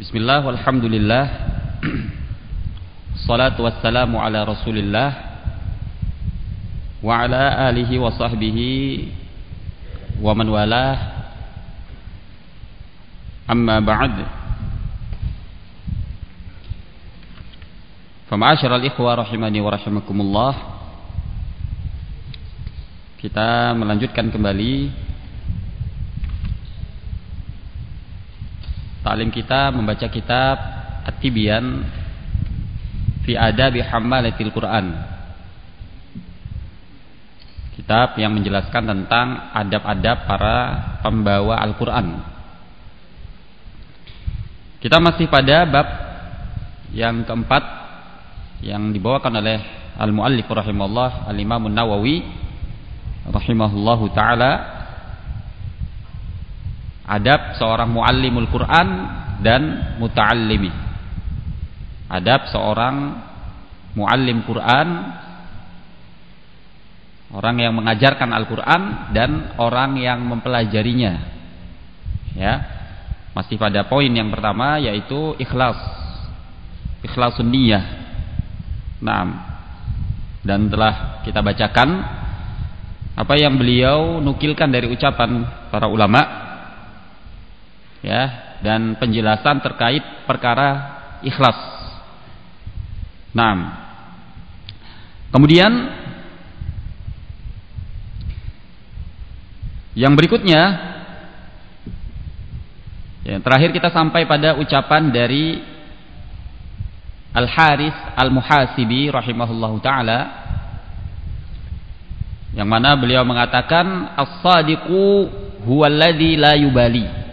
Bismillah, walhamdulillah, salatu wassalamu ala rasulillah wa ala alihi wa sahbihi wa man walah, amma ba'd. Fama'asyiral ikhwa rahimani wa rahimakumullah, kita melanjutkan kembali ta'lim kita membaca kitab At-Tibyan fi Adabi Hammalatil Quran, kitab yang menjelaskan tentang adab-adab para pembawa Al-Quran. Kita masih pada bab yang keempat yang dibawakan oleh Al-Muallif rahimahullah, Al-Imam An-Nawawi rahimahullahu ta'ala, adab seorang muallimul Quran dan muta'allimi. Adab seorang muallim Quran, orang yang mengajarkan Al-Quran, dan orang yang mempelajarinya. Ya, masih pada poin yang pertama, yaitu ikhlas, ikhlasun niyah. Nah, dan telah kita bacakan apa yang beliau nukilkan dari ucapan para ulama, ya, dan penjelasan terkait perkara ikhlas. Nah, kemudian yang berikutnya, yang terakhir kita sampai pada ucapan dari Al-Haris Al-Muhasibi rahimahullahu ta'ala, yang mana beliau mengatakan as-sadiqu huwallazi la yubali.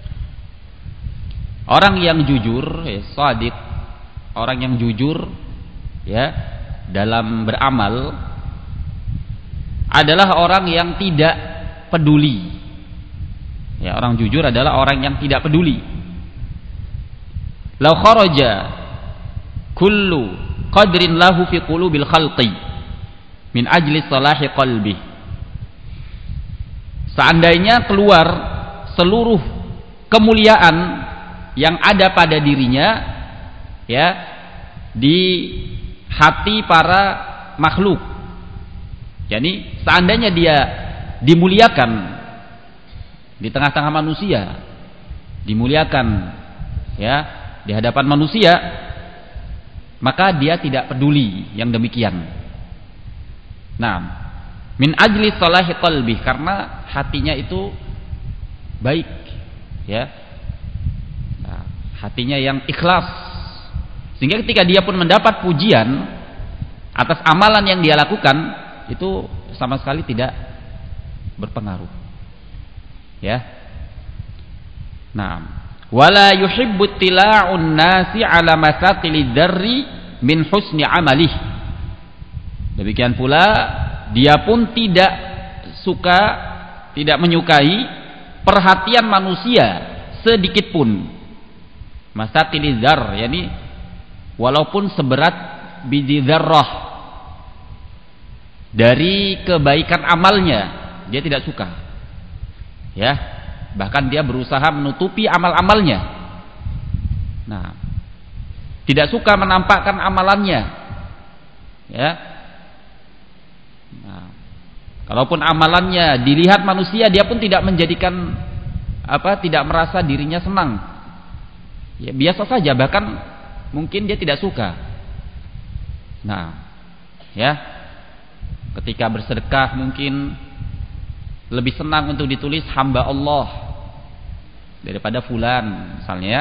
Orang yang jujur, shadiq, orang yang jujur, ya, dalam beramal adalah orang yang tidak peduli. Ya, orang jujur adalah orang yang tidak peduli. Lau kharaja kullu qadrin lahu fi qulubil khalqi min ajli salahi qalbi. Seandainya keluar seluruh kemuliaan yang ada pada dirinya, ya, di hati para makhluk. Jadi seandainya dia dimuliakan di tengah-tengah manusia, dimuliakan, ya, di hadapan manusia, maka dia tidak peduli yang demikian. Nah, min ajli salahi qalbi, karena hatinya itu baik, ya, hatinya yang ikhlas, sehingga ketika dia pun mendapat pujian atas amalan yang dia lakukan, itu sama sekali tidak berpengaruh, ya. Nah, wala yuhibbu tila'un nasi ala masaqilid darri min husni amalih. Demikian pula dia pun tidak suka, tidak menyukai perhatian manusia sedikit pun. Masaqilid dar, yakni walaupun seberat biji dzarrah dari kebaikan amalnya, dia tidak suka, ya, bahkan dia berusaha menutupi amal-amalnya. Nah, tidak suka menampakkan amalannya, ya. Nah, kalaupun amalannya dilihat manusia, dia pun tidak menjadikan tidak merasa dirinya senang, ya, biasa saja, bahkan mungkin dia tidak suka. Nah, ya, ketika bersedekah mungkin lebih senang untuk ditulis hamba Allah daripada fulan, misalnya.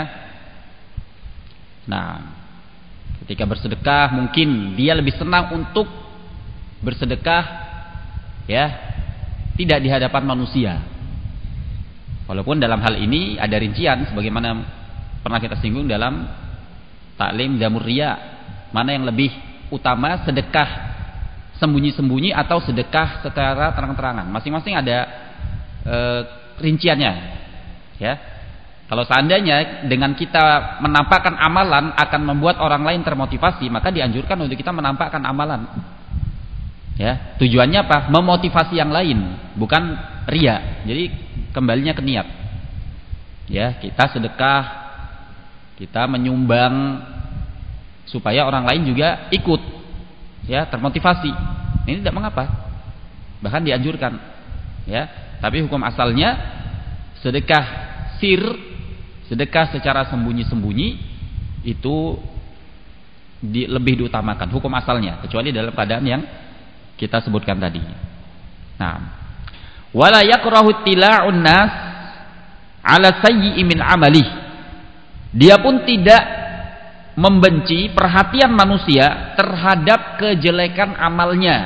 Nah, ketika bersedekah mungkin dia lebih senang untuk bersedekah, ya, tidak di hadapan manusia. Walaupun dalam hal ini ada rincian, sebagaimana pernah kita singgung dalam taklim Dzamur Riya, mana yang lebih utama, sedekah sembunyi-sembunyi atau sedekah secara terang-terangan. Masing-masing ada rinciannya, ya. Kalau seandainya dengan kita menampakkan amalan akan membuat orang lain termotivasi, maka dianjurkan untuk kita menampakkan amalan, ya. Tujuannya apa? Memotivasi yang lain, bukan riya. Jadi kembalinya ke niat, ya. Kita sedekah kita menyumbang supaya orang lain juga ikut, ya, termotivasi. Ini tidak mengapa, bahkan dianjurkan, ya. Tapi hukum asalnya sedekah sir, sedekah secara sembunyi-sembunyi itu lebih diutamakan hukum asalnya, kecuali dalam keadaan yang kita sebutkan tadi. Nah, wala yakrahu tila'un nas ala sayyi'i min amalih. Dia pun tidak membenci perhatian manusia terhadap kejelekan amalnya.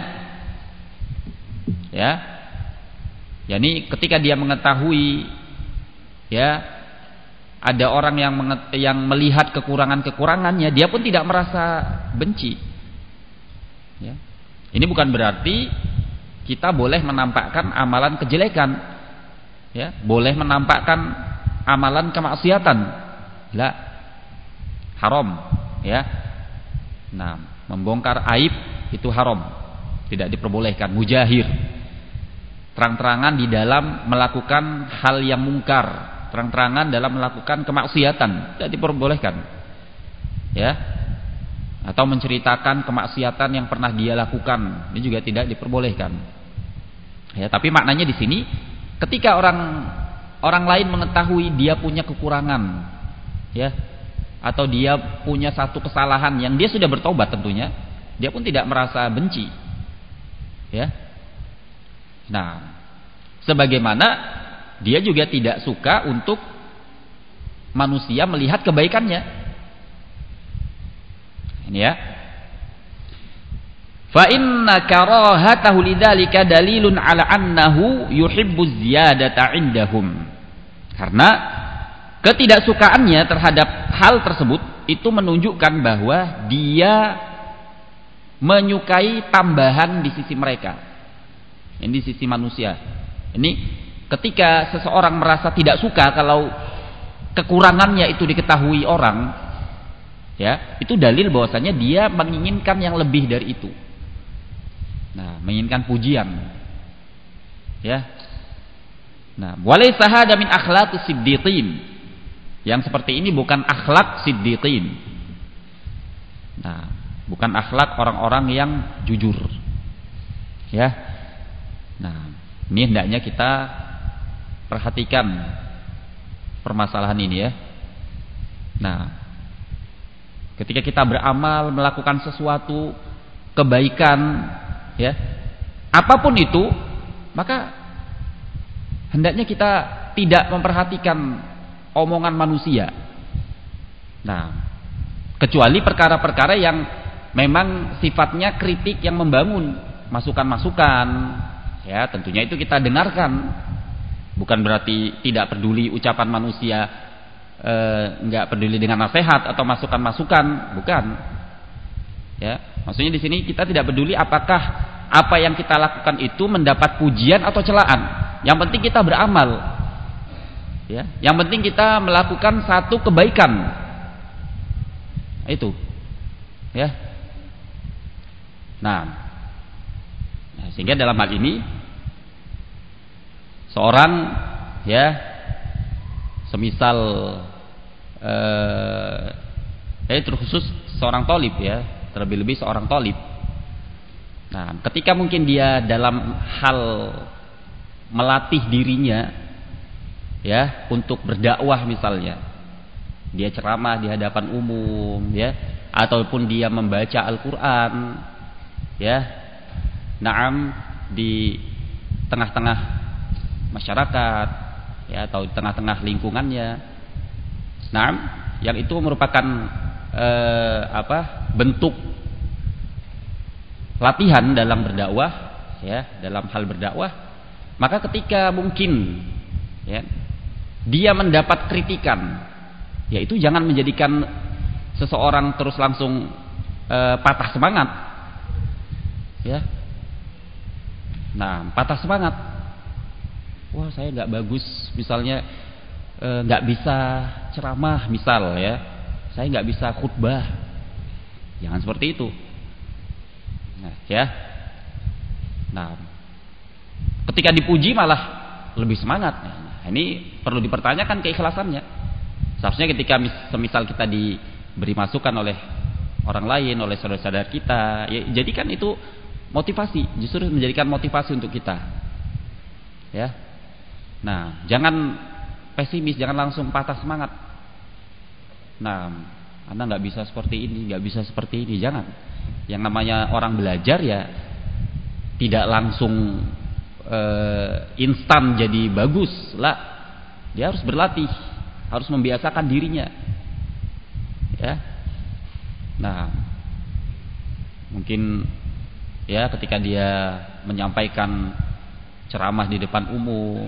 Ya. Yani ketika dia mengetahui, ya, ada orang yang melihat kekurangan-kekurangannya, dia pun tidak merasa benci. Ya. Ini bukan berarti kita boleh menampakkan amalan kejelekan, ya, boleh menampakkan amalan kemaksiatan, lah, haram, ya. Nah, membongkar aib itu haram, tidak diperbolehkan. Mujahir, terang-terangan di dalam melakukan hal yang mungkar, terang-terangan dalam melakukan kemaksiatan, tidak diperbolehkan, ya. Atau menceritakan kemaksiatan yang pernah dia lakukan, ini juga tidak diperbolehkan, ya. Tapi maknanya di sini, ketika orang lain mengetahui dia punya kekurangan, ya, atau dia punya satu kesalahan yang dia sudah bertobat, tentunya dia pun tidak merasa benci, ya. Nah, sebagaimana dia juga tidak suka untuk manusia melihat kebaikannya. Ini, ya. Fa inna karahatahu lidzalika dalilun ala annahu yuhibbu ziyadata indahum. Karena ketidaksukaannya terhadap hal tersebut itu menunjukkan bahwa dia menyukai tambahan di sisi mereka. Ini di sisi manusia. Ini ketika seseorang merasa tidak suka kalau kekurangannya itu diketahui orang, ya, itu dalil bahwasanya dia menginginkan yang lebih dari itu. Nah, menginginkan pujian, ya. Nah, walaysa hada min akhlaqis siddiqin. Yang seperti ini bukan akhlak siddiqin. Nah, bukan akhlak orang-orang yang jujur, ya. Nah, ini hendaknya kita perhatikan permasalahan ini, ya. Nah, ketika kita beramal, melakukan sesuatu kebaikan, ya, apapun itu, maka hendaknya kita tidak memperhatikan omongan manusia. Nah, kecuali perkara-perkara yang memang sifatnya kritik yang membangun, masukan-masukan, ya, tentunya itu kita dengarkan. Bukan berarti tidak peduli ucapan manusia, enggak peduli dengan nasihat atau masukan-masukan, bukan. Ya, maksudnya di sini kita tidak peduli apakah apa yang kita lakukan itu mendapat pujian atau celaan. Yang penting kita beramal, ya. Yang penting kita melakukan satu kebaikan, itu, ya. Nah, sehingga dalam hal ini seorang, ya, semisal terkhusus seorang thalib, ya, terlebih-lebih seorang thalib. Nah, ketika mungkin dia dalam hal melatih dirinya, ya, untuk berdakwah misalnya, dia ceramah di hadapan umum, ya, ataupun dia membaca Al-Qur'an, ya, naam, di tengah-tengah masyarakat, ya, atau di tengah-tengah lingkungannya, naam, yang itu merupakan bentuk latihan dalam berdakwah, ya, dalam hal berdakwah. Maka ketika mungkin, ya, dia mendapat kritikan, ya, itu jangan menjadikan seseorang terus langsung patah semangat, ya. Nah, patah semangat, wah, saya nggak bagus, misalnya nggak bisa ceramah, misal, ya, saya nggak bisa khutbah, jangan seperti itu. Nah, ya. Nah, ketika dipuji malah lebih semangat. Nah, ini perlu dipertanyakan keikhlasannya. Seharusnya ketika semisal kita diberi masukan oleh orang lain, oleh saudara-saudara kita, ya jadikan itu motivasi, justru menjadikan motivasi untuk kita. Ya. Nah, jangan pesimis, jangan langsung patah semangat. Nah, Anda nggak bisa seperti ini, nggak bisa seperti ini, jangan. Yang namanya orang belajar ya tidak langsung instan jadi bagus lah. Dia harus berlatih, harus membiasakan dirinya. Ya. Nah, mungkin ya ketika dia menyampaikan ceramah di depan umum,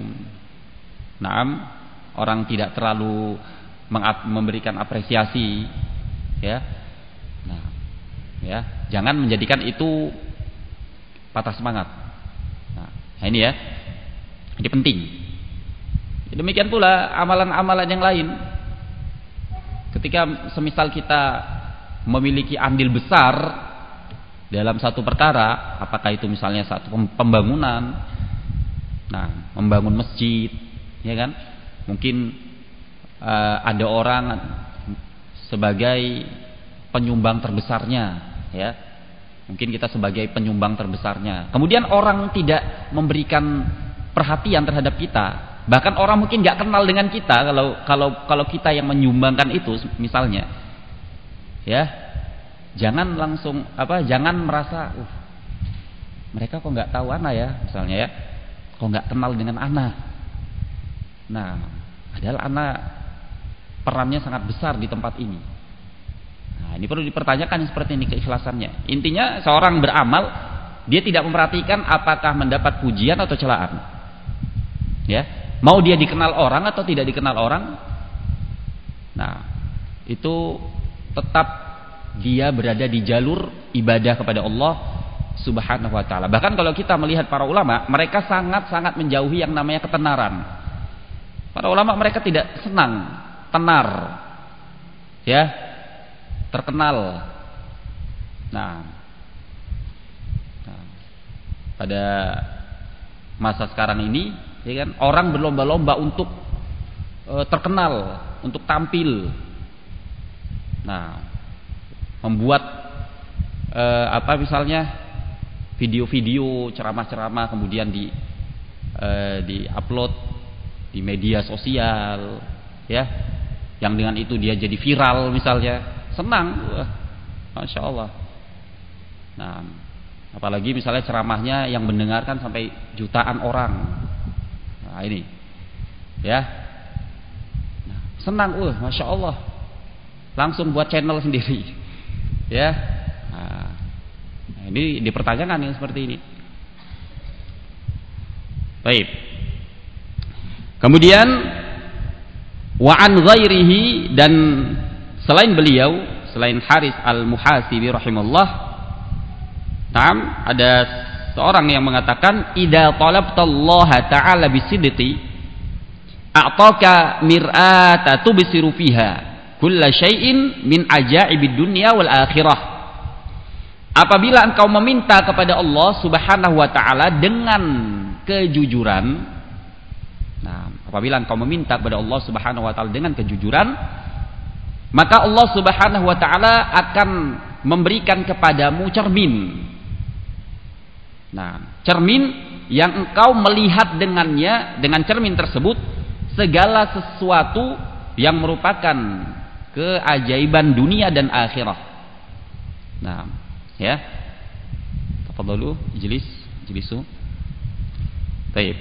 orang tidak terlalu memberikan apresiasi, ya. Nah, ya, jangan menjadikan itu patah semangat. Nah, ini ya. Ini penting. Demikian pula amalan-amalan yang lain. Ketika semisal kita memiliki andil besar dalam satu perkara, apakah itu misalnya satu pembangunan, nah, membangun masjid, ya kan? Mungkin ada orang sebagai penyumbang terbesarnya, ya. Mungkin kita sebagai penyumbang terbesarnya. Kemudian orang tidak memberikan perhatian terhadap kita. Bahkan orang mungkin nggak kenal dengan kita kalau kita yang menyumbangkan itu misalnya. Ya. Jangan langsung jangan merasa mereka kok nggak tahu ana ya, misalnya ya. Kok nggak kenal dengan ana. Nah, padahal ana perannya sangat besar di tempat ini. Nah, ini perlu dipertanyakan seperti ini keikhlasannya. Intinya seorang beramal, dia tidak memperhatikan apakah mendapat pujian atau celaan. Ya, mau dia dikenal orang atau tidak dikenal orang. Nah, itu tetap dia berada di jalur ibadah kepada Allah Subhanahu wa taala. Bahkan kalau kita melihat para ulama, mereka sangat-sangat menjauhi yang namanya ketenaran. Para ulama mereka tidak senang tenar, ya, terkenal. Nah, pada masa sekarang ini, ya kan, orang berlomba-lomba untuk terkenal, untuk tampil. Nah, membuat misalnya video-video ceramah-ceramah kemudian di-upload di media sosial, ya, yang dengan itu dia jadi viral misalnya, senang, masya Allah. Nah, apalagi misalnya ceramahnya yang mendengarkan sampai jutaan orang, nah ini, ya, nah, senang, masya Allah, langsung buat channel sendiri, ya. Nah, ini dipertanyakan yang seperti ini. Baik. Kemudian wa an ghairihi, dan selain beliau, selain Haris Al-Muhasibi rahimahullah, ada seorang yang mengatakan idza talabtallaha ta'ala bisidqi a'taka mir'ata tubsiru fiha kulla syai'in min ajaibid dunya wal akhirah. Apabila engkau meminta kepada Allah Subhanahu wa taala dengan kejujuran, apabila engkau meminta kepada Allah Subhanahu wa taala dengan kejujuran, maka Allah Subhanahu wa taala akan memberikan kepadamu cermin. Nah, cermin yang engkau melihat dengannya, dengan cermin tersebut segala sesuatu yang merupakan keajaiban dunia dan akhirat. Nah, ya. Tafadhalu, ijlisu. Baik.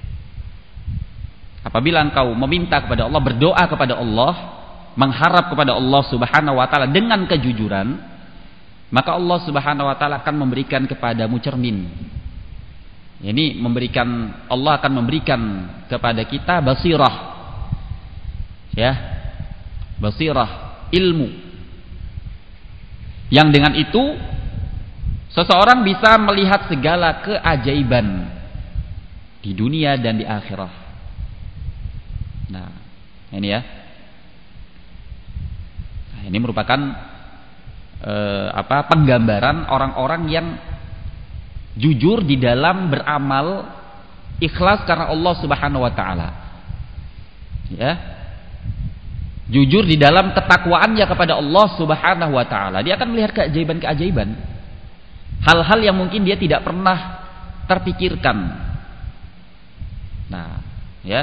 Apabila engkau meminta kepada Allah, berdoa kepada Allah, mengharap kepada Allah Subhanahu wa taala dengan kejujuran, maka Allah Subhanahu wa taala akan memberikan kepadamu cermin. Ini Allah akan memberikan kepada kita basirah. Ya. Basirah, ilmu. Yang dengan itu seseorang bisa melihat segala keajaiban di dunia dan di akhirat. Nah, ini ya. Nah, ini merupakan penggambaran orang-orang yang jujur di dalam beramal, ikhlas karena Allah Subhanahu wa taala. Ya. jujur di dalam ketakwaannya kepada Allah Subhanahu wa taala, dia akan melihat keajaiban-keajaiban. Hal-hal yang mungkin dia tidak pernah terpikirkan. Nah, ya.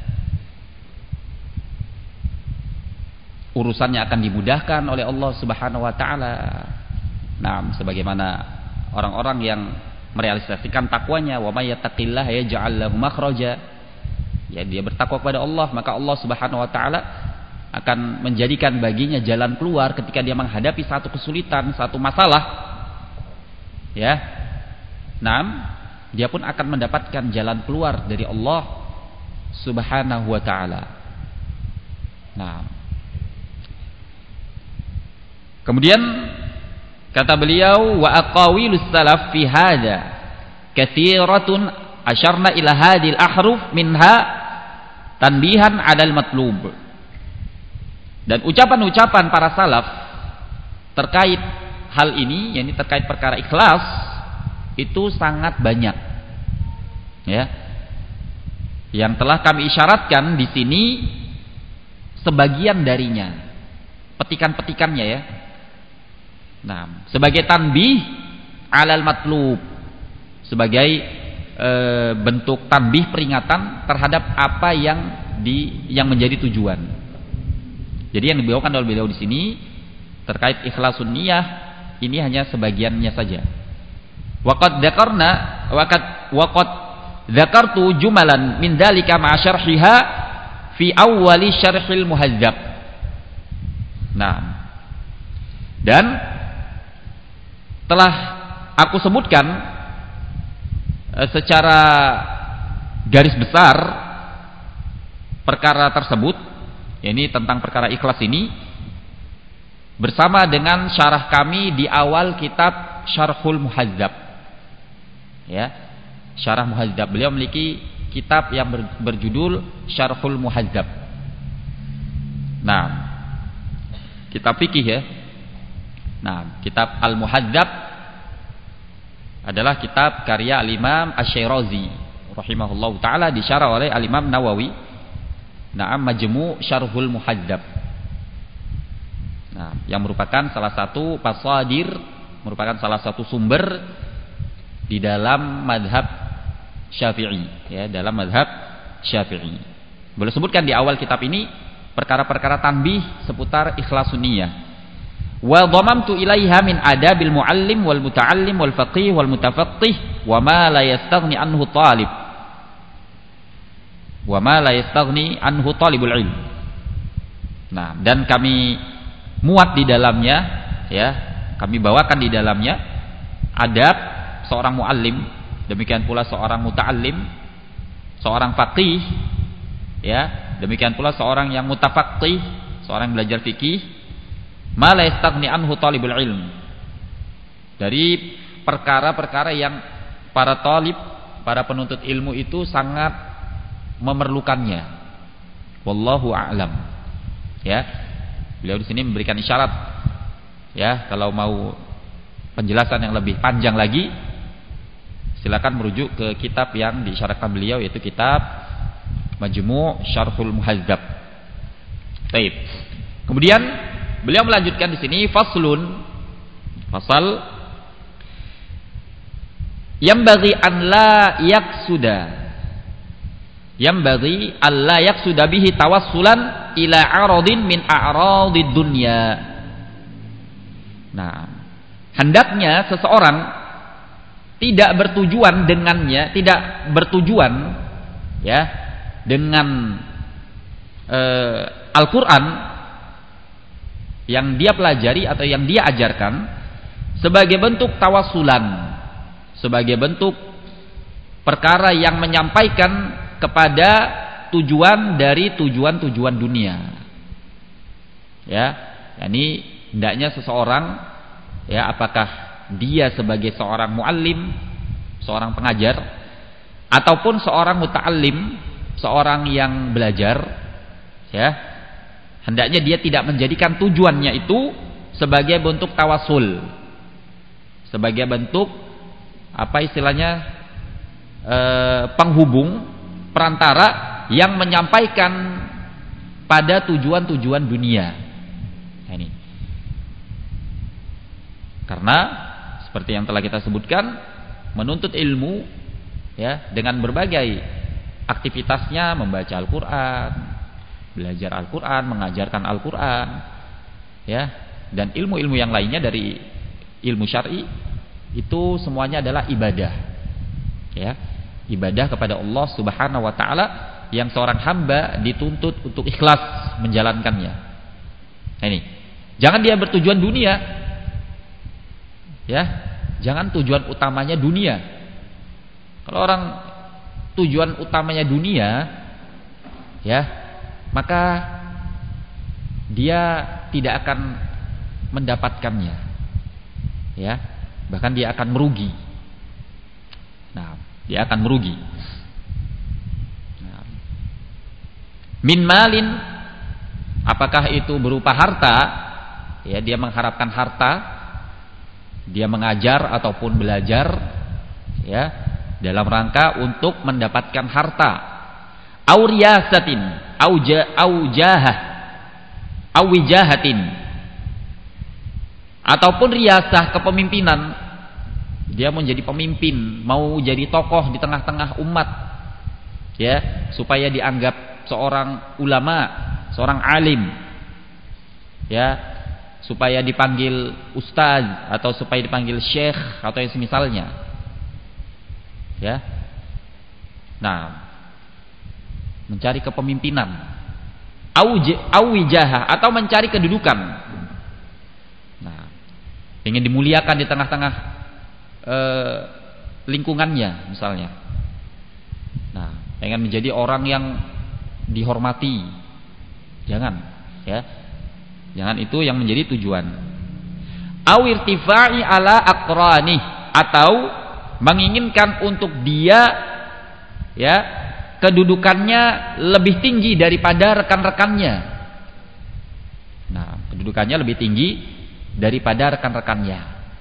Urusannya akan dimudahkan oleh Allah Subhanahu wa taala. Nah, sebagaimana orang-orang yang merealisasikan takwanya, wa may yattaqillaha yaj'al lahu makhraja. Ya, dia bertakwa kepada Allah, maka Allah Subhanahu wa taala akan menjadikan baginya jalan keluar ketika dia menghadapi satu kesulitan, satu masalah. Ya. Nah, dia pun akan mendapatkan jalan keluar dari Allah Subhanahu wa taala. Nah, kemudian kata beliau, wa aqawilus salaf fi hadza katsiratun asyarna ila hadhil ahruf minha tanbihan 'alal matlub. Dan ucapan-ucapan para salaf terkait hal ini, yakni terkait perkara ikhlas, itu sangat banyak. Ya. Yang telah kami isyaratkan di sini sebagian darinya, petikan-petikannya ya. Nah, sebagai tanbih 'alal matlub, sebagai bentuk tanbih peringatan terhadap apa yang menjadi tujuan. Jadi yang dibawakan oleh beliau di sini terkait ikhlasun niyah ini hanya sebagiannya saja. Waqad dzakartu jumalan min dzalika ma'a syarhiha fi awwali syarhil muhadzab. Nah, dan telah aku sebutkan secara garis besar perkara tersebut, yakni tentang perkara ikhlas ini, bersama dengan syarah kami di awal kitab Syarhul Muhadzab. Ya, Syarah Muhadzab. Beliau memiliki kitab yang berjudul Syarhul Muhadzab. Nah, kitab fikih ya. Nah, kitab Al-Muhadzab adalah kitab karya Al-Imam Asy-Syirazi rahimahullahu taala, disyarah oleh Al-Imam Nawawi. Na'am, Majmu' Syarhul Muhadzab. Nah, yang merupakan salah satu pasadir, merupakan salah satu sumber di dalam mazhab Syafi'i, ya, dalam mazhab Syafi'i. Boleh sebutkan di awal kitab ini perkara-perkara tanbih seputar ikhlasun niyah. Wa dhamamtu ilaiha min adabil muallim wal muta'allim wal faqih wal mutafaqqih wa ma la yastaghni anhu talib. Wa ma la yastaghni anhu talibul ilm. Nah, dan kami muat di dalamnya, ya, kami bawakan di dalamnya adab seorang muallim, demikian pula seorang muta'allim, seorang faqih, ya, demikian pula seorang yang mutafaqqih, seorang yang belajar fikih, ma la yastaghni anhu talibul ilm, dari perkara-perkara yang para talib, para penuntut ilmu itu sangat memerlukannya. Wallahu a'lam. Ya, beliau di sini memberikan isyarat, ya, kalau mau penjelasan yang lebih panjang lagi, silakan merujuk ke kitab yang diisyaratkan beliau, yaitu kitab Majmu' Syarhul Muhadzab. Baik. Kemudian beliau melanjutkan di sini faslun, fasal yambaghi an la yaqsuda, yambaghi an la yaqsuda bihi tawassulan ila aradin min a'radid dunya. Nah, hendaknya seseorang tidak bertujuan dengannya, tidak bertujuan, ya, dengan Al-Quran yang dia pelajari atau yang dia ajarkan sebagai bentuk tawasulan, sebagai bentuk perkara yang menyampaikan kepada tujuan dari tujuan-tujuan dunia. Ya, yakni hendaknya seseorang, ya, apakah dia sebagai seorang muallim, seorang pengajar, ataupun seorang muta'allim, seorang yang belajar, ya, hendaknya dia tidak menjadikan tujuannya itu sebagai bentuk tawasul, sebagai bentuk apa istilahnya, penghubung, perantara yang menyampaikan pada tujuan-tujuan dunia. Nah, ini. Karena seperti yang telah kita sebutkan, menuntut ilmu ya dengan berbagai aktivitasnya, membaca Al-Qur'an, belajar Al-Qur'an, mengajarkan Al-Qur'an, ya, dan ilmu-ilmu yang lainnya dari ilmu syar'i, itu semuanya adalah ibadah. Ya, ibadah kepada Allah Subhanahu wa taala yang seorang hamba dituntut untuk ikhlas menjalankannya. Nah, ini. Jangan dia bertujuan dunia. Ya, jangan tujuan utamanya dunia. Kalau orang tujuan utamanya dunia, ya, maka dia tidak akan mendapatkannya. Ya, bahkan dia akan merugi. Nah, dia akan merugi. Nah, min malin, apakah itu berupa harta? Ya, dia mengharapkan harta, dia mengajar ataupun belajar, ya, dalam rangka untuk mendapatkan harta. Au riyasatin, au jahah, au wijahatin, ataupun riyasah kepemimpinan. Dia mau jadi pemimpin, mau jadi tokoh di tengah-tengah umat, ya, supaya dianggap seorang ulama, seorang alim, ya, supaya dipanggil ustaz atau supaya dipanggil syekh atau yang semisalnya. Ya. Nah, mencari kepemimpinan, au wijahah, atau mencari kedudukan. Nah, ingin dimuliakan di tengah-tengah lingkungannya misalnya. Nah, pengen menjadi orang yang dihormati. Jangan, ya. Jangan itu yang menjadi tujuan. Au irtifai ala aqrani, atau menginginkan untuk dia, ya, kedudukannya lebih tinggi daripada rekan-rekannya. Nah, kedudukannya lebih tinggi daripada rekan-rekannya.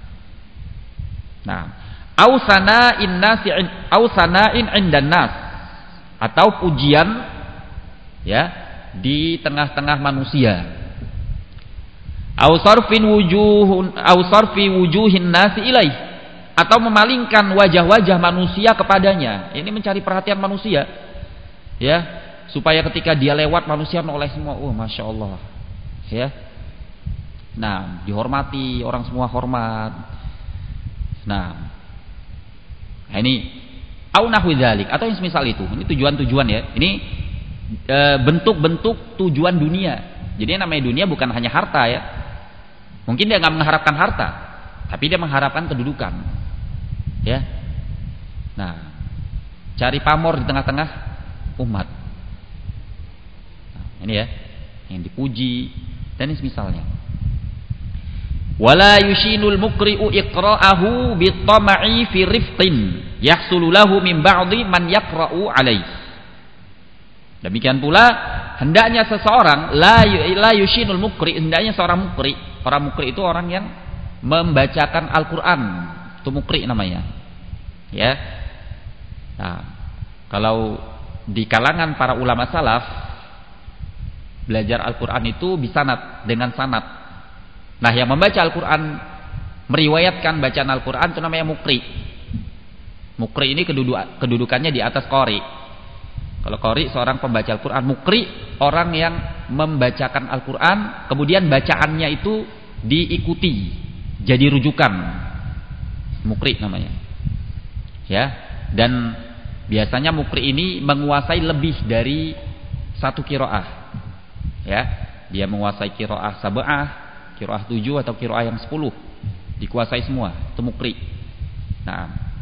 Nah, au sana'in 'indan nas, atau pujian, ya, di tengah-tengah manusia. Au sarfi wujuhin nasi ilaih, atau memalingkan wajah-wajah manusia kepadanya. Ini mencari perhatian manusia, ya, supaya ketika dia lewat manusia menoleh semua, oh masya Allah, ya. Nah, dihormati, orang semua hormat. Nah, ini au nahwi dzalik, atau yang semisal itu. Ini tujuan-tujuan, ya. Ini bentuk-bentuk tujuan dunia. Jadi namanya dunia bukan hanya harta, ya. Mungkin dia nggak mengharapkan harta, tapi dia mengharapkan kedudukan, ya. Nah, cari pamor di tengah-tengah umat. Nah, ini ya, yang dipuji dan semisalnya. Wala yushinul mukri'u iqra'ahu bitama'i fi rifqin yahsulu lahu min ba'dhi man yaqra'u alaih. Demikian pula hendaknya seseorang la yushinul mukri, hendaknya seorang mukri. Orang mukri itu orang yang membacakan Al-Qur'an, itu mukri namanya. Ya. Nah, kalau di kalangan para ulama salaf, belajar Al-Qur'an itu bisanad, dengan sanad. Nah, yang membaca Al-Qur'an, meriwayatkan bacaan Al-Qur'an itu namanya mukri. Mukri ini kedudukannya di atas qari. Kalau qari seorang pembaca Al-Qur'an, mukri orang yang membacakan Al-Qur'an, kemudian bacaannya itu diikuti, jadi rujukan. Mukri namanya. Ya, dan biasanya mukri ini menguasai lebih dari satu qiraah. Ya, dia menguasai qiraah sab'ah, qiraah 7 atau qiraah yang 10. Dikuasai semua, itu mukri. Nah,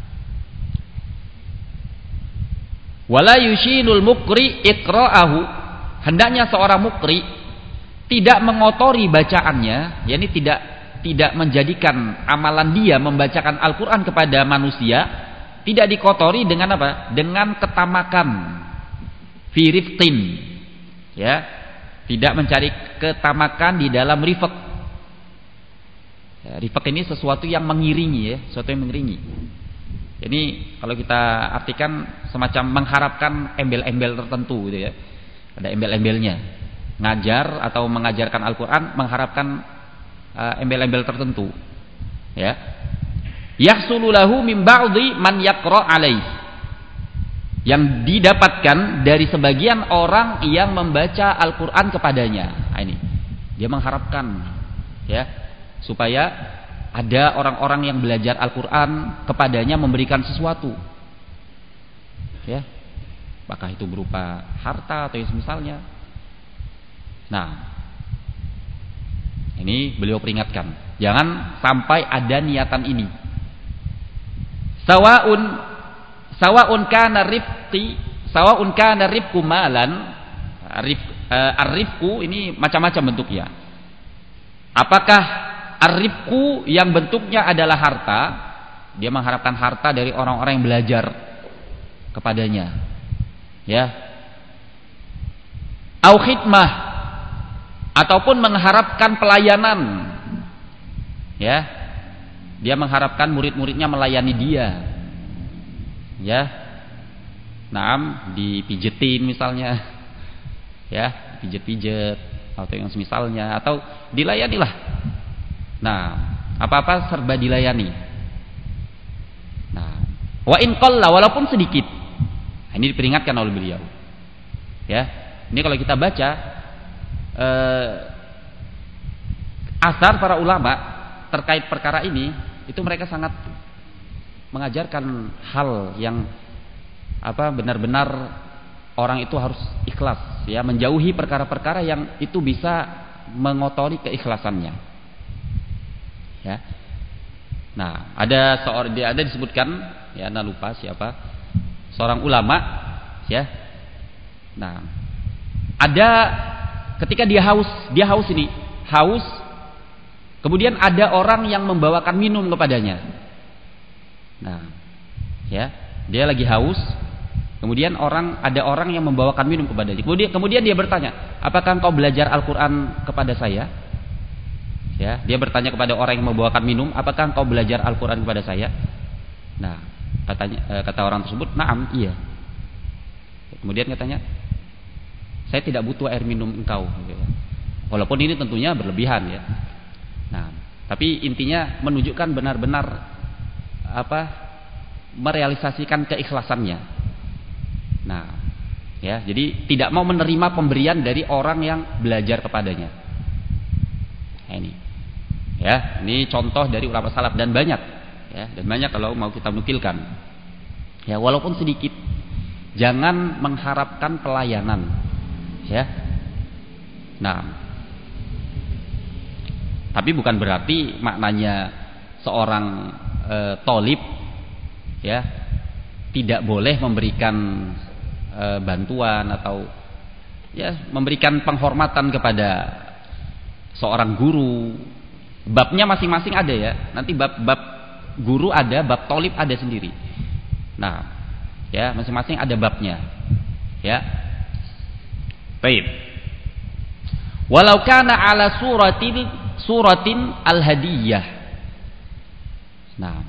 wala yushinul mukri iqra'ahu, hendaknya seorang mukri tidak mengotori bacaannya, yakni tidak menjadikan amalan dia membacakan Al-Qur'an kepada manusia tidak dikotori dengan apa? Dengan ketamakan, fi rifqin, ya, tidak mencari ketamakan di dalam rifq. Ya, rifq ini sesuatu yang mengiringi, ya, sesuatu yang mengiringi. Jadi kalau kita artikan semacam mengharapkan embel-embel tertentu gitu, ya. Ada embel-embelnya. ngajar atau mengajarkan Al-Qur'an mengharapkan embel-embel tertentu. Ya. Yahsulu lahu min ba'dhi man yaqra' alaih. Yang didapatkan dari sebagian orang yang membaca Al-Qur'an kepadanya. Nah, ini. Dia mengharapkan ya supaya ada orang-orang yang belajar Al-Qur'an kepadanya memberikan sesuatu. Ya. Apakah itu berupa harta atau yang semisalnya. Nah, ini beliau peringatkan, jangan sampai ada niatan ini. Sawa'un kana rifqu malan, ar-rifqu ini macam-macam bentuknya. Apakah ar-rifqu yang bentuknya adalah harta, dia mengharapkan harta dari orang-orang yang belajar kepadanya. Ya. Au khidmah, ataupun mengharapkan pelayanan. Ya. Dia mengharapkan murid-muridnya melayani dia. Ya. Naam, dipijetin misalnya. Ya, pijet-pijet atau yang semisalnya, atau dilayanilah. Nah, apa-apa serba dilayani. Nah, wa in qalla, walaupun sedikit. Nah, ini diperingatkan oleh beliau. Ya. Ini kalau kita baca asar para ulama terkait perkara ini, itu mereka sangat mengajarkan hal yang benar-benar orang itu harus ikhlas, ya, menjauhi perkara-perkara yang itu bisa mengotori keikhlasannya. Ya. Nah, ada disebutkan, ya, anda lupa siapa, seorang ulama, ya. Nah, ada ketika dia haus ini, kemudian ada orang yang membawakan minum kepadanya. Nah, ya, dia lagi haus, kemudian ada orang yang membawakan minum kepadanya. Kemudian dia bertanya, apakah engkau belajar Al-Quran kepada saya? Ya, dia bertanya kepada orang yang membawakan minum, apakah engkau belajar Al-Quran kepada saya? Nah, kata orang tersebut, na'am, iya. Kemudian katanya, saya tidak butuh air minum engkau. Walaupun ini tentunya berlebihan, ya. Nah, tapi intinya menunjukkan benar-benar merealisasikan keikhlasannya. Nah, ya, jadi tidak mau menerima pemberian dari orang yang belajar kepadanya. Nah, ini, ya, ini contoh dari ulama salaf dan banyak, ya, dan banyak kalau mau kita nukilkan. Ya, walaupun sedikit, jangan mengharapkan pelayanan. Ya. Nah, tapi bukan berarti maknanya seorang tolib, ya, tidak boleh memberikan bantuan atau, ya, memberikan penghormatan kepada seorang guru. Babnya masing-masing ada, ya. Nanti bab guru ada, bab tolib ada sendiri. Nah, ya, masing-masing ada babnya. Ya. Baik. Walau kana ala suratin al-hadiyah. Nah,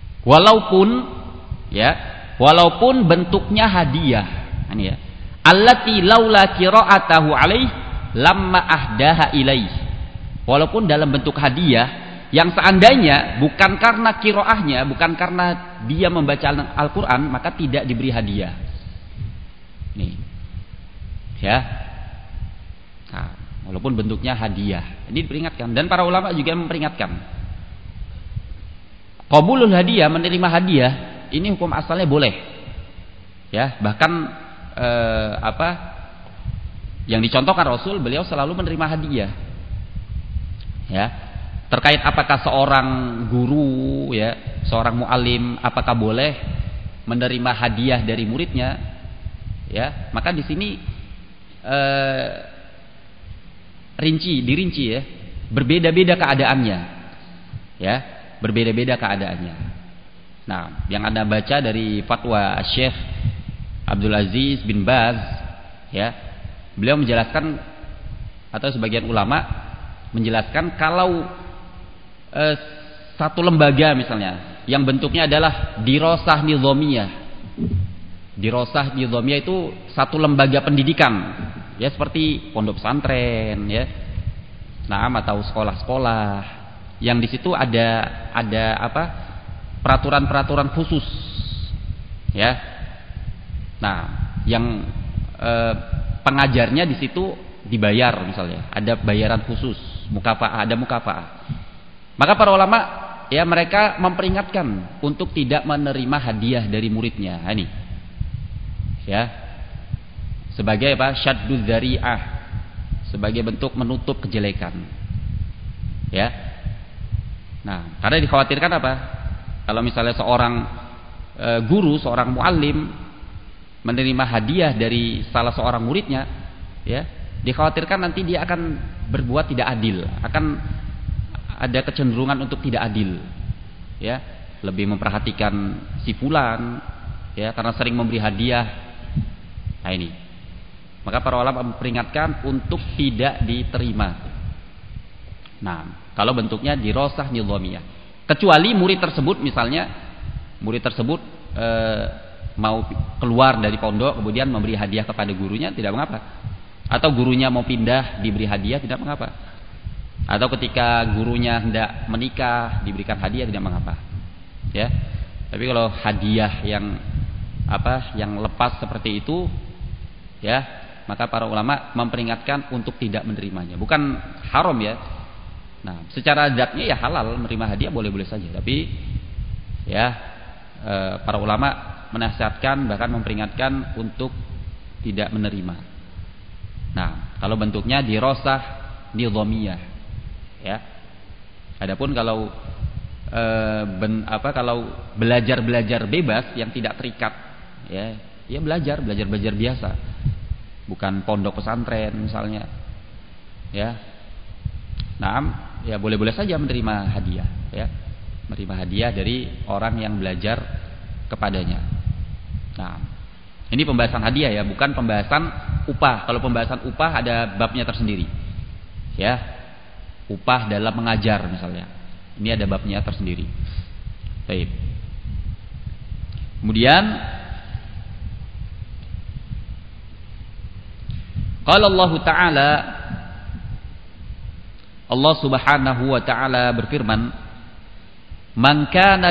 walaupun bentuknya hadiah. Ini, ya. Allati laula qira'atahu alaih lamma ahdaha ilaih. Walaupun dalam bentuk hadiah yang seandainya bukan karena qiraahnya, bukan karena dia membaca Al-Qur'an, maka tidak diberi hadiah. Nih. Ya. Nah, walaupun bentuknya hadiah. Ini diperingatkan, dan para ulama juga memperingatkan. Qabulul hadiah, menerima hadiah, ini hukum asalnya boleh. Ya, bahkan yang dicontohkan Rasul, beliau selalu menerima hadiah. Ya. Terkait apakah seorang guru, ya, seorang muallim, apakah boleh menerima hadiah dari muridnya? Ya, maka di sini dirinci, ya, berbeda-beda keadaannya, ya, berbeda-beda keadaannya. Nah, yang Anda baca dari fatwa Syekh Abdul Aziz bin Baz, ya, beliau menjelaskan, atau sebagian ulama menjelaskan, kalau satu lembaga misalnya yang bentuknya adalah dirosah nizamiyah. Dirosah nizamiyah itu satu lembaga pendidikan Ya seperti pondok pesantren ya. Nah, atau sekolah-sekolah yang di situ ada apa? Peraturan-peraturan khusus. Ya. Nah, yang pengajarnya di situ dibayar misalnya, ada bayaran khusus, mukafaah, ada mukafaah. Maka para ulama ya mereka memperingatkan untuk tidak menerima hadiah dari muridnya. Nah, ini. Ya. Sebagai apa? Syadduz dzari'ah. Sebagai bentuk menutup kejelekan. Ya. Nah, karena dikhawatirkan apa? Kalau misalnya seorang guru, seorang muallim menerima hadiah dari salah seorang muridnya, ya, dikhawatirkan nanti dia akan berbuat tidak adil, akan ada kecenderungan untuk tidak adil, ya, lebih memperhatikan si fulan, ya, karena sering memberi hadiah. Nah ini, maka para ulama memperingatkan untuk tidak diterima. Nah, kalau bentuknya dirosah nidhamiyah, kecuali murid tersebut misalnya, murid tersebut mau keluar dari pondok kemudian memberi hadiah kepada gurunya, tidak mengapa. Atau gurunya mau pindah diberi hadiah, tidak mengapa. Atau ketika gurunya hendak menikah diberikan hadiah, tidak mengapa. Ya. Tapi kalau hadiah yang yang lepas seperti itu, ya, maka para ulama memperingatkan untuk tidak menerimanya. Bukan haram ya. Nah, secara zatnya ya halal, menerima hadiah boleh-boleh saja, tapi ya para ulama menasihatkan bahkan memperingatkan untuk tidak menerima. Nah, kalau bentuknya dirosah nidhamiyah, ya. Adapun kalau kalau belajar bebas yang tidak terikat, ya belajar biasa, bukan pondok pesantren misalnya, ya. Nah, ya boleh-boleh saja menerima hadiah, ya, menerima hadiah dari orang yang belajar kepadanya. Nah, ini pembahasan hadiah ya, bukan pembahasan upah. Kalau pembahasan upah ada babnya tersendiri. Ya. Upah dalam mengajar misalnya. Ini ada babnya tersendiri. Baik. Kemudian qala Allah Ta'ala, Allah Subhanahu wa taala berfirman, Man kana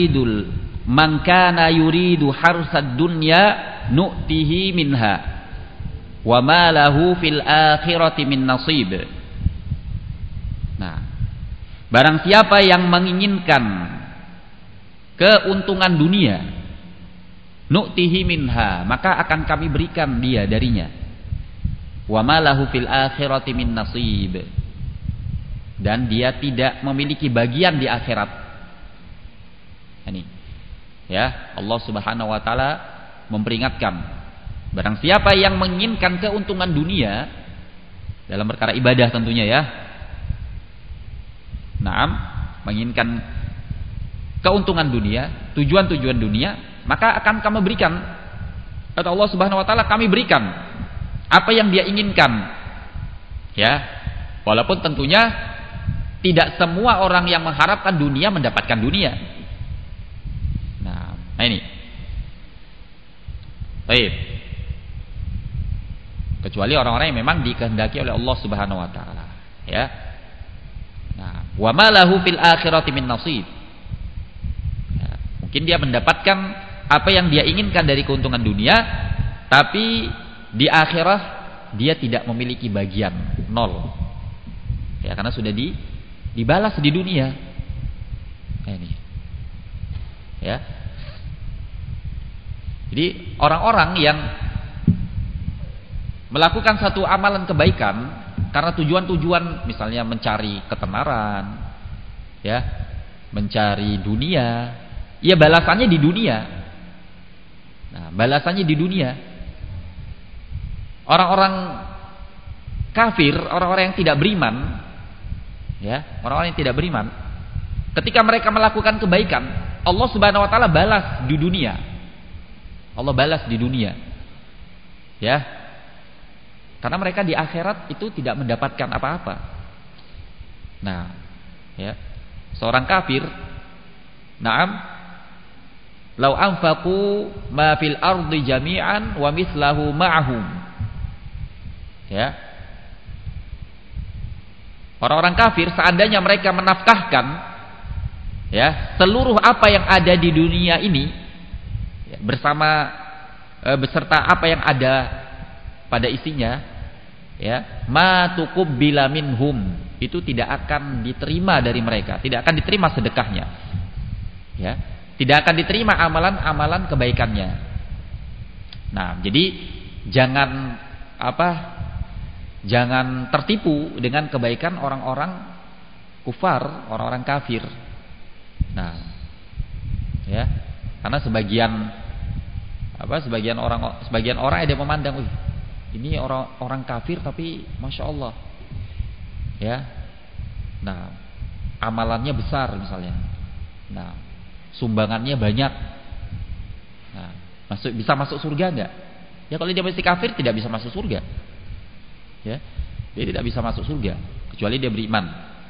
yuridu harsad dunya nu'tihi minha wa ma lahu fil akhirati min nasib. Nah, barang siapa yang menginginkan keuntungan dunia, nu'tihi minha, maka akan kami berikan dia darinya. Wa ma lahu fil akhirati min nasib, dan dia tidak memiliki bagian di akhirat. Ini, ya, Allah Subhanahu wa taala memperingatkan, barang siapa yang menginginkan keuntungan dunia dalam perkara ibadah tentunya ya. Naam, menginginkan keuntungan dunia, tujuan-tujuan dunia, maka akan kami berikan. Kata Allah Subhanahu wa taala, kami berikan apa yang dia inginkan. Ya. Walaupun tentunya tidak semua orang yang mengharapkan dunia mendapatkan dunia. Nah ini. Baik. Kecuali orang-orang yang memang dikehendaki oleh Allah Subhanahu wa taala, ya. Nah, wa ma lahu fil akhirati min nasib. Ya, mungkin dia mendapatkan apa yang dia inginkan dari keuntungan dunia, tapi di akhirat dia tidak memiliki bagian, nol. Ya, karena sudah dibalas di dunia. Nah, ini. Ya. Jadi orang-orang yang melakukan satu amalan kebaikan karena tujuan-tujuan misalnya mencari ketenaran, ya, mencari dunia, ya balasannya di dunia. Nah, balasannya di dunia. Orang-orang kafir, orang-orang yang tidak beriman, ya, orang-orang yang tidak beriman, ketika mereka melakukan kebaikan, Allah Subhanahu wa taala balas di dunia. Allah balas di dunia. Ya. Karena mereka di akhirat itu tidak mendapatkan apa-apa. Nah, ya. Seorang kafir, na'am, law anfaqu ma fil ardi jami'an wa mithlahu ma'ahum Ya. Orang-orang kafir seandainya mereka menafkahkan ya seluruh apa yang ada di dunia ini ya, beserta apa yang ada pada isinya, ya, ma tuqbila minhum, itu tidak akan diterima dari mereka, tidak akan diterima sedekahnya. Ya, tidak akan diterima amalan-amalan kebaikannya. Nah, jadi jangan tertipu dengan kebaikan orang-orang kufar, orang-orang kafir. Nah, ya, karena sebagian orang ada yang memandang, ini orang kafir tapi masya Allah, ya, nah, amalannya besar misalnya, nah, sumbangannya banyak, nah, bisa masuk surga enggak? Ya kalau dia masih kafir tidak bisa masuk surga, ya, dia tidak bisa masuk surga kecuali dia beriman.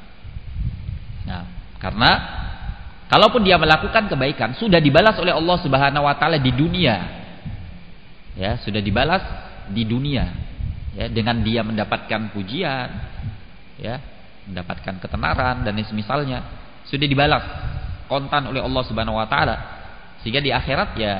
Nah, karena kalaupun dia melakukan kebaikan sudah dibalas oleh Allah Subhanahu wa taala di dunia. Ya, sudah dibalas di dunia. Ya, dengan dia mendapatkan pujian, ya, mendapatkan ketenaran dan semisalnya, sudah dibalas kontan oleh Allah Subhanahu wa taala. Sehingga di akhirat ya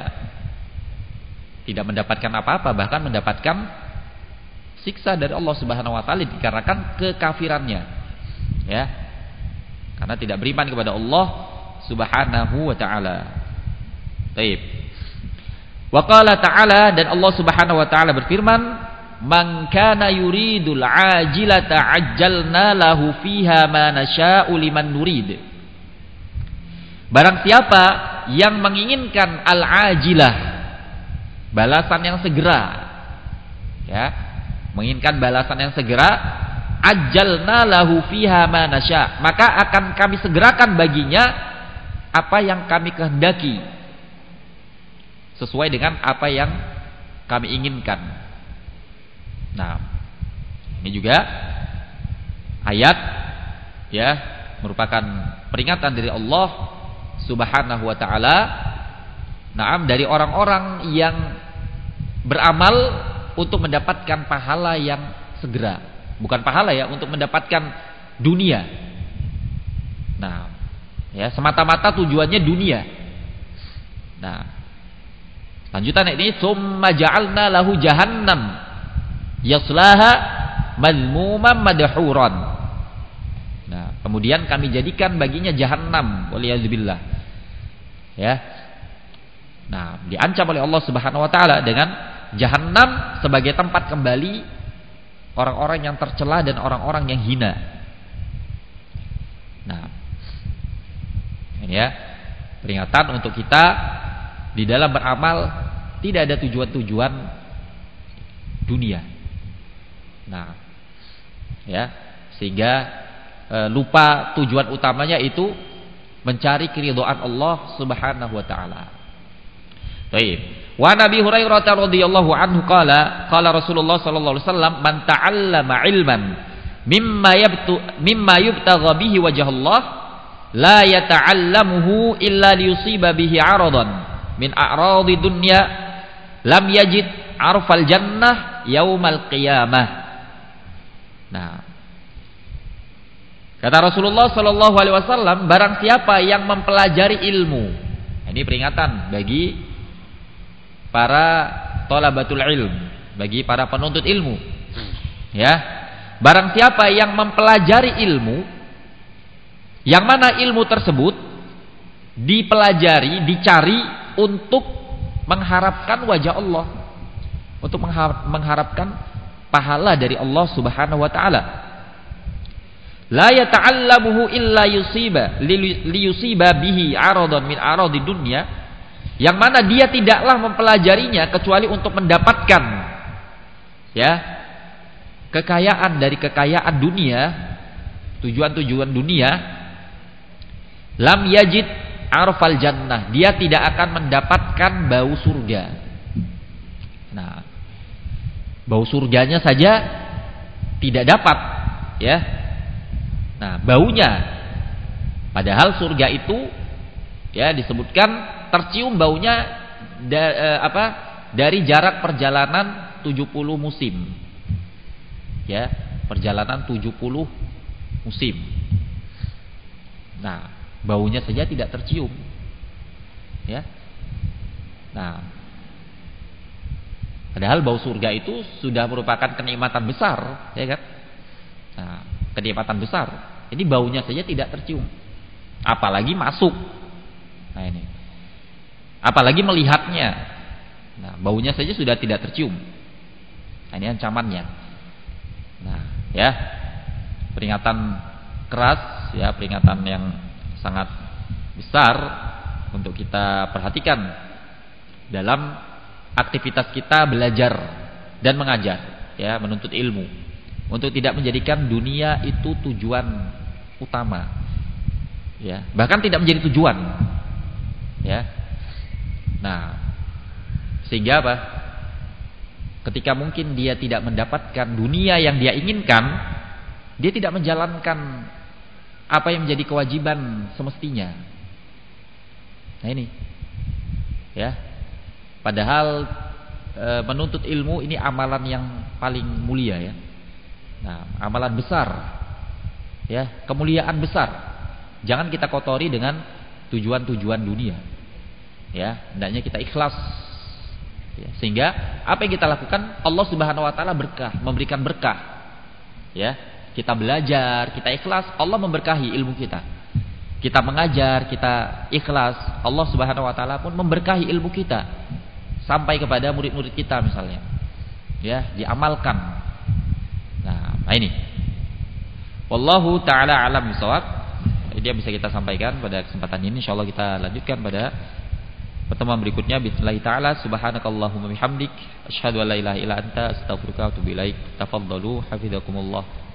tidak mendapatkan apa-apa, bahkan mendapatkan siksa dari Allah Subhanahu wa taala dikarenakan kekafirannya. Ya. Karena tidak beriman kepada Allah Subhanahu wa ta'ala. Baik. Wa qala ta'ala, dan Allah Subhanahu wa ta'ala berfirman, "Man kana yuridul ajilata ajjalna lahu fiha ma nasya'u liman nurid." Barang siapa yang menginginkan al-ajilah, balasan yang segera, ya, menginginkan balasan yang segera, ajjalna lahu fiha ma nasya', maka akan kami segerakan baginya apa yang kami kehendaki sesuai dengan apa yang kami inginkan. Nah, ini juga ayat ya merupakan peringatan dari Allah Subhanahu wa taala, naam, dari orang-orang yang beramal untuk mendapatkan pahala yang segera. Bukan pahala ya, untuk mendapatkan dunia. Nah, ya, semata-mata tujuannya dunia. Nah, lanjutan ini, summa ja'alna lahu jahannam yaslaha madhmuman madhuran. Nah, kemudian kami jadikan baginya jahannam, waliyadzubillah. Ya. Nah, diancam oleh Allah Subhanahu wa taala dengan jahannam sebagai tempat kembali orang-orang yang tercela dan orang-orang yang hina. Nah, ini ya peringatan untuk kita di dalam beramal tidak ada tujuan-tujuan dunia. Nah, ya, sehingga lupa tujuan utamanya itu mencari keridhaan Allah Subhanahu wa taala. Baik. Wa Nabi Hurairah radhiyallahu anhu qala Rasulullah sallallahu alaihi wasallam, man ta'allama ilman mimma yubtagha bihi wajhallah la yata'allamuhu illa liyusiba bihi 'aradan min a'radi dunya lam yajid 'arfal jannah yaumal qiyamah. Nah, kata Rasulullah sallallahu alaihi wasallam, barang siapa yang mempelajari ilmu, ini peringatan bagi para thalabatul ilm, bagi para penuntut ilmu. Ya. Barang siapa yang mempelajari ilmu, yang mana ilmu tersebut dipelajari, dicari untuk mengharapkan wajah Allah, untuk mengharapkan pahala dari Allah Subhanahu wa taala. La yata'allamuhu illa liyusiba bihi 'aradan min 'aradi dunya, yang mana dia tidaklah mempelajarinya kecuali untuk mendapatkan ya kekayaan dari kekayaan dunia, tujuan-tujuan dunia. Lam yajid arfal jannah, dia tidak akan mendapatkan bau surga. Nah, bau surganya saja tidak dapat, ya. Nah, baunya, padahal surga itu ya disebutkan tercium baunya dari jarak perjalanan 70 musim. ya, perjalanan 70 musim. Nah, baunya saja tidak tercium. Ya. Nah, padahal bau surga itu sudah merupakan kenikmatan besar, ya kan? Nah, kenikmatan besar. Jadi baunya saja tidak tercium. Apalagi masuk. Nah, ini. Apalagi melihatnya. Nah, baunya saja sudah tidak tercium. Nah, ini ancamannya. Nah, ya. Peringatan keras, ya, peringatan yang sangat besar untuk kita perhatikan dalam aktivitas kita belajar dan mengajar, ya, menuntut ilmu, untuk tidak menjadikan dunia itu tujuan utama, ya, bahkan tidak menjadi tujuan, ya. Nah, sehingga apa? Ketika mungkin dia tidak mendapatkan dunia yang dia inginkan, dia tidak menjalankan apa yang menjadi kewajiban semestinya. Nah, ini, ya. Padahal menuntut ilmu ini amalan yang paling mulia, ya. Nah, amalan besar, ya, kemuliaan besar. Jangan kita kotori dengan tujuan-tujuan dunia, ya. Hendaknya kita ikhlas, ya. Sehingga apa yang kita lakukan Allah Subhanahu Wa Taala berkah, memberikan berkah, ya. Kita belajar, kita ikhlas, Allah memberkahi ilmu kita. Kita mengajar, kita ikhlas, Allah Subhanahu Wa Taala pun memberkahi ilmu kita sampai kepada murid-murid kita misalnya, ya, diamalkan. Nah, ini. Wallahu taala alam bisawab. Ini yang bisa kita sampaikan pada kesempatan ini. Insyaallah kita lanjutkan pada pertemuan berikutnya. Bismillah taala. Subhanakallahumma bihamdik asyhadu an la ilaha illa anta astaghfiruka wa atubu ilaik. Tafadhalu hafizakumullah.